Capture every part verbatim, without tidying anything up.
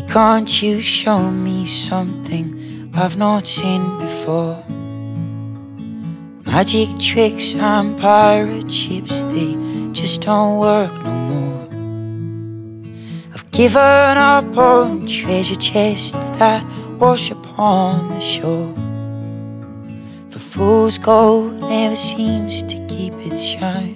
Can't you show me something I've not seen before? Magic tricks and pirate ships, they just don't work no more. I've given up on treasure chests that wash upon the shore, for fool's gold never seems to keep its shine.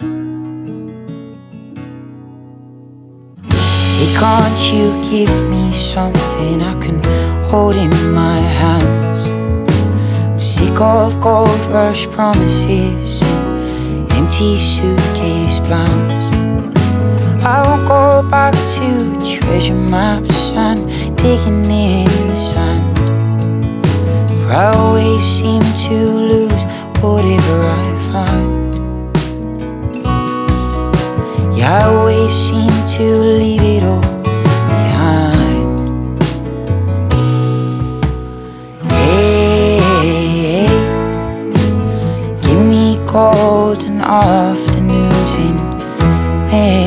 Hey, can't you give me something I can hold in my hands? I'm sick of gold rush promises and empty suitcase plans. I won't go back to treasure maps and digging in the sand, for I always seem to lose whatever I find. Yeah, I always seem to leave it all behind. Hey, hey, give me golden afternoons in May.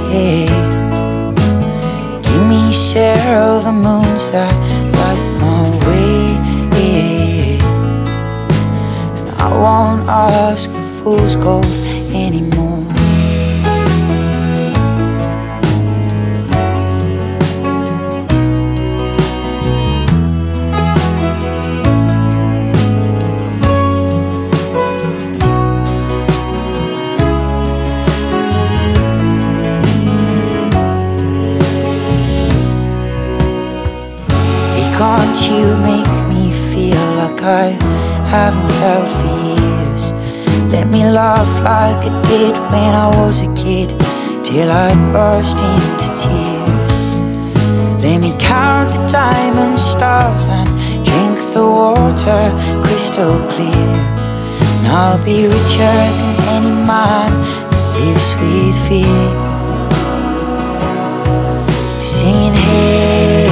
Give me silver moons that light my way, and I won't ask for fool's gold anymore. Can't you make me feel like I haven't felt for years? Let me laugh like I did when I was a kid, till I burst into tears. Let me count the diamond stars and drink the water crystal clear, and I'll be richer than any man that lives with fear. Singing hey,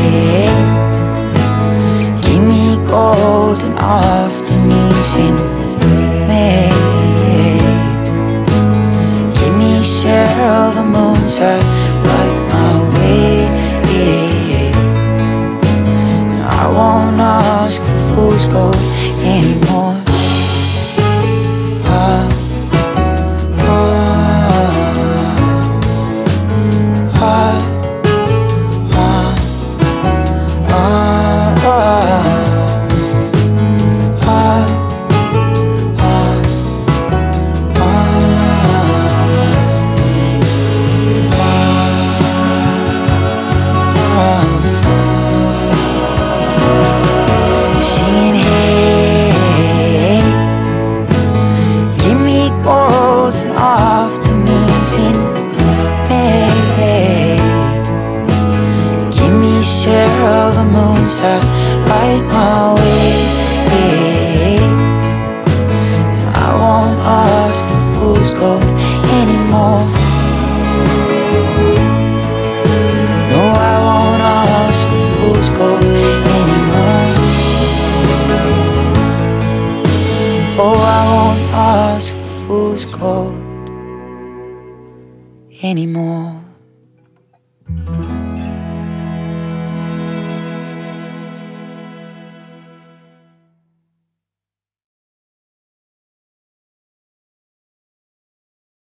golden afternoons in May. Give me silver moons that light my way, and I won't ask for fool's gold anymore. Ah, ah, ah. Silver moons that light my way, I won't ask for fool's gold anymore. No, I won't ask for fool's gold anymore. Oh, I won't ask for fool's gold anymore.